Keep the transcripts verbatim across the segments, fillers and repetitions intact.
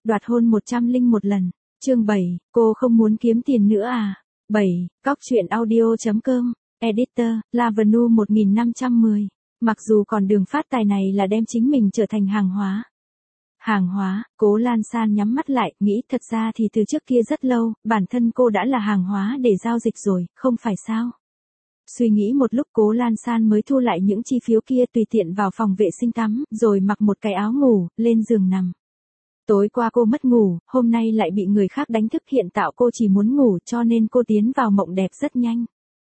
đoạt hôn một trăm linh một lần. Chương bảy, cô không muốn kiếm tiền nữa à? bảy, cóc truyện audio chấm com, Editor, Lavenu một nghìn năm trăm mười. Mặc dù còn đường phát tài này là đem chính mình trở thành hàng hóa. Hàng hóa, Cố Lan San nhắm mắt lại, nghĩ thật ra thì từ trước kia rất lâu, bản thân cô đã là hàng hóa để giao dịch rồi, không phải sao? Suy nghĩ một lúc Cố Lan San mới thu lại những chi phiếu kia tùy tiện vào phòng vệ sinh tắm, rồi mặc một cái áo ngủ, lên giường nằm. Tối qua cô mất ngủ, hôm nay lại bị người khác đánh thức hiện tạo cô chỉ muốn ngủ cho nên cô tiến vào mộng đẹp rất nhanh.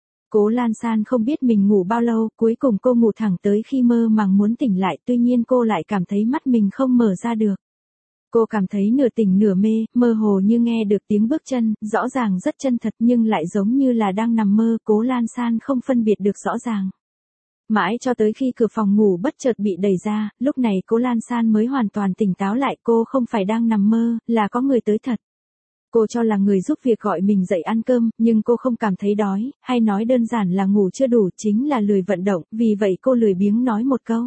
Cố Lan San không biết mình ngủ bao lâu, cuối cùng cô ngủ thẳng tới khi mơ màng muốn tỉnh lại, tuy nhiên cô lại cảm thấy mắt mình không mở ra được. Cô cảm thấy nửa tỉnh nửa mê, mơ hồ như nghe được tiếng bước chân, rõ ràng rất chân thật nhưng lại giống như là đang nằm mơ, Cố Lan San không phân biệt được rõ ràng. Mãi cho tới khi cửa phòng ngủ bất chợt bị đẩy ra, lúc này Cố Lan San mới hoàn toàn tỉnh táo lại, cô không phải đang nằm mơ, là có người tới thật. Cô cho là người giúp việc gọi mình dậy ăn cơm, nhưng cô không cảm thấy đói, hay nói đơn giản là ngủ chưa đủ, chính là lười vận động, vì vậy cô lười biếng nói một câu.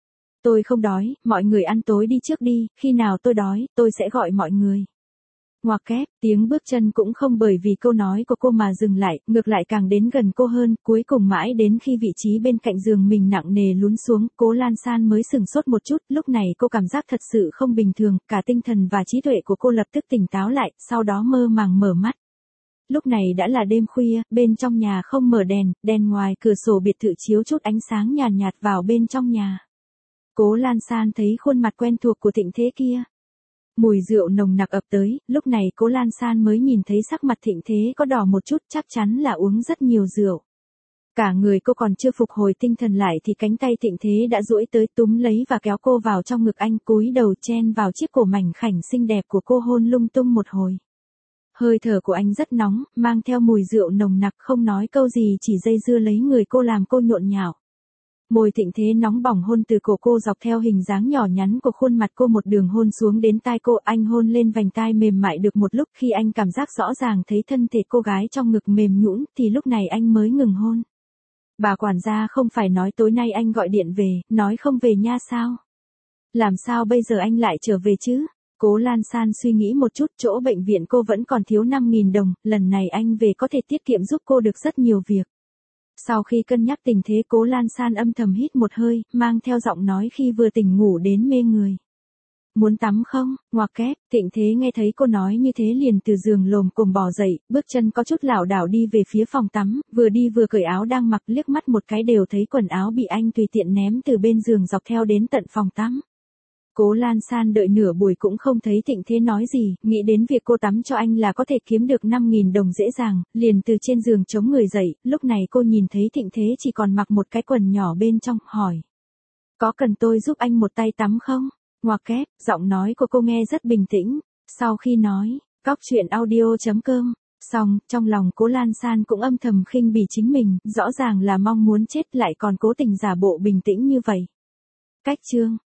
Tôi không đói, mọi người ăn tối đi trước đi, khi nào tôi đói, tôi sẽ gọi mọi người. Ngoặc kép, tiếng bước chân cũng không bởi vì câu nói của cô mà dừng lại, ngược lại càng đến gần cô hơn, cuối cùng mãi đến khi vị trí bên cạnh giường mình nặng nề lún xuống, Cố Lan San mới sửng sốt một chút, lúc này cô cảm giác thật sự không bình thường, cả tinh thần và trí tuệ của cô lập tức tỉnh táo lại, sau đó mơ màng mở mắt. Lúc này đã là đêm khuya, bên trong nhà không mở đèn, đèn ngoài cửa sổ biệt thự chiếu chút ánh sáng nhàn nhạt, nhạt vào bên trong nhà. Cố Lan San thấy khuôn mặt quen thuộc của Thịnh Thế kia. Mùi rượu nồng nặc ập tới, lúc này Cố Lan San mới nhìn thấy sắc mặt Thịnh Thế có đỏ một chút, chắc chắn là uống rất nhiều rượu. Cả người cô còn chưa phục hồi tinh thần lại thì cánh tay Thịnh Thế đã duỗi tới túm lấy và kéo cô vào trong ngực anh, cúi đầu chen vào chiếc cổ mảnh khảnh xinh đẹp của cô hôn lung tung một hồi. Hơi thở của anh rất nóng, mang theo mùi rượu nồng nặc, không nói câu gì chỉ dây dưa lấy người cô làm cô nhộn nhạo. Môi Thịnh Thế nóng bỏng hôn từ cổ cô dọc theo hình dáng nhỏ nhắn của khuôn mặt cô một đường hôn xuống đến tai cô, anh hôn lên vành tai mềm mại được một lúc, khi anh cảm giác rõ ràng thấy thân thể cô gái trong ngực mềm nhũn thì lúc này anh mới ngừng hôn. Bà quản gia không phải nói tối nay anh gọi điện về, nói không về nha sao? Làm sao bây giờ anh lại trở về chứ? Cố Lan San suy nghĩ một chút, chỗ bệnh viện cô vẫn còn thiếu năm nghìn đồng, lần này anh về có thể tiết kiệm giúp cô được rất nhiều việc. Sau khi cân nhắc tình thế, Cố Lan San âm thầm hít một hơi, mang theo giọng nói khi vừa tỉnh ngủ đến mê người. Muốn tắm không? Ngoặc kép, Thịnh Thế nghe thấy cô nói như thế liền từ giường lồm cồm bò dậy, bước chân có chút lảo đảo đi về phía phòng tắm, vừa đi vừa cởi áo đang mặc, liếc mắt một cái đều thấy quần áo bị anh tùy tiện ném từ bên giường dọc theo đến tận phòng tắm. Cố Lan San đợi nửa buổi cũng không thấy Thịnh Thế nói gì, nghĩ đến việc cô tắm cho anh là có thể kiếm được năm nghìn đồng dễ dàng, liền từ trên giường chống người dậy, lúc này cô nhìn thấy Thịnh Thế chỉ còn mặc một cái quần nhỏ bên trong, hỏi. Có cần tôi giúp anh một tay tắm không? Ngoặc kép, giọng nói của cô nghe rất bình tĩnh, sau khi nói, cóc truyện audio chấm com, xong, trong lòng Cố Lan San cũng âm thầm khinh bỉ chính mình, rõ ràng là mong muốn chết lại còn cố tình giả bộ bình tĩnh như vậy. Cách chương